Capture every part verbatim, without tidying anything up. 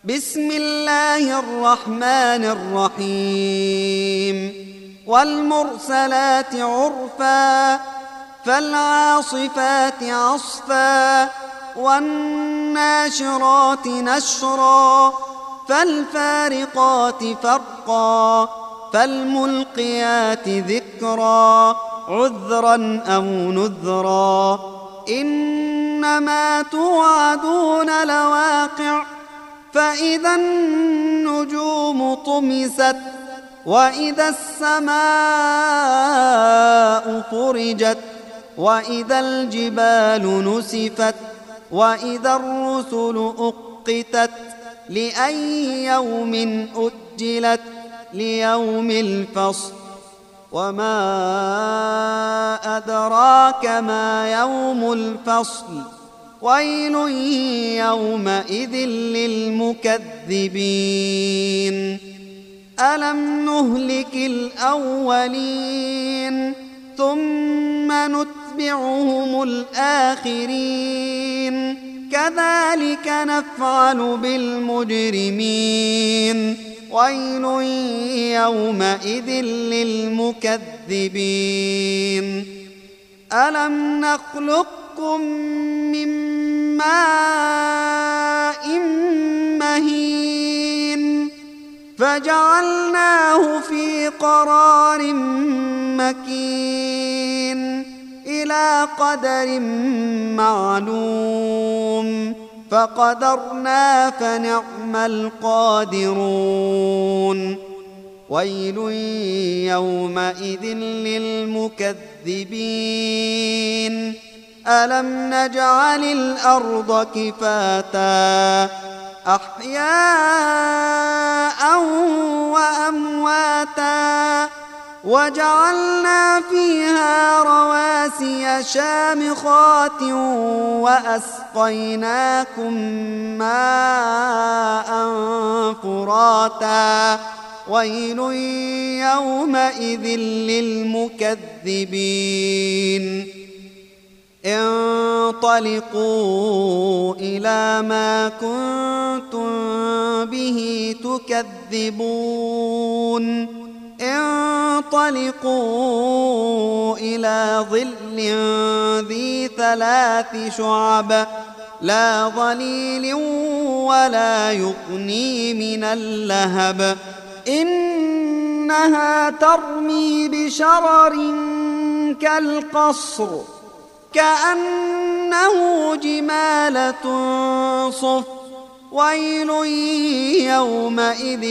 بسم الله الرحمن الرحيم والمرسلات عرفا فالعاصفات عصفا والناشرات نشرا فالفارقات فرقا فالملقيات ذكرا عذرا أو نذرا إنما توعدون لواقع فإذا النجوم طمست وإذا السماء فرجت وإذا الجبال نسفت وإذا الرسل أقتت لأي يوم أجلت ليوم الفصل وما أدراك ما يوم الفصل ويل يومئذ للمكذبين ألم نهلك الأولين ثم نتبعهم الآخرين كذلك نفعل بالمجرمين ويل يومئذ للمكذبين ألم نخلقكم من ماء مهين فجعلناه في قرار مكين إلى قدر معلوم فقدرنا فنعم القادرون ويل يومئذ للمكذبين ألم نجعل الأرض كفاتا أحياء وأمواتا وجعلنا فيها رواسي شامخات وأسقيناكم ماء فراتا ويل يومئذ للمكذبين انطلقوا إلى ما كنتم به تكذبون انطلقوا إلى ظل ذي ثلاث شعب لا ظليل ولا يغني من اللهب إنها ترمي بشرر كالقصر كأنه جمالة صفر ويل يومئذ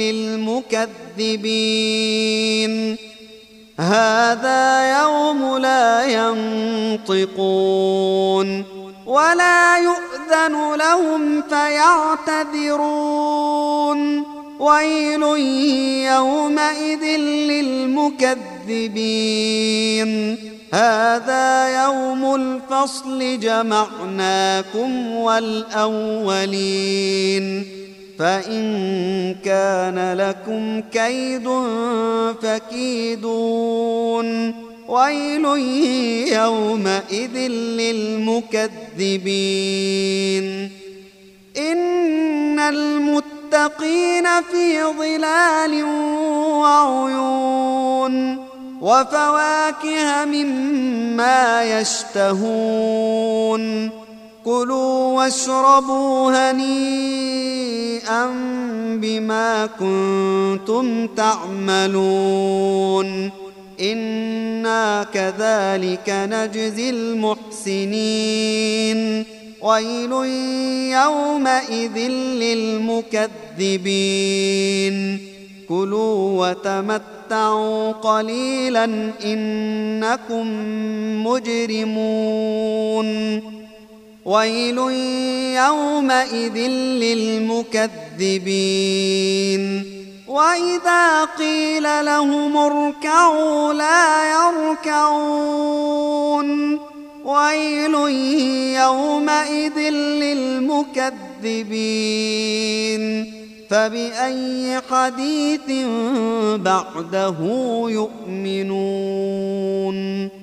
للمكذبين هذا يوم لا ينطقون ولا يؤذن لهم فيعتذرون ويل يومئذ للمكذبين هذا يوم الفصل جمعناكم والأولين فإن كان لكم كيد فكيدون ويل يومئذ للمكذبين إن المتقين في ظلال وعيون وفواكه مما يشتهون كلوا واشربوا هنيئا بما كنتم تعملون إنا كذلك نجزي المحسنين ويل يومئذ للمكذبين كلوا وتمتعوا قليلا إنكم مجرمون ويل يومئذ للمكذبين وإذا قيل لهم اركعوا لا يركعون ويل يومئذ للمكذبين فبأي حديث بعده يؤمنون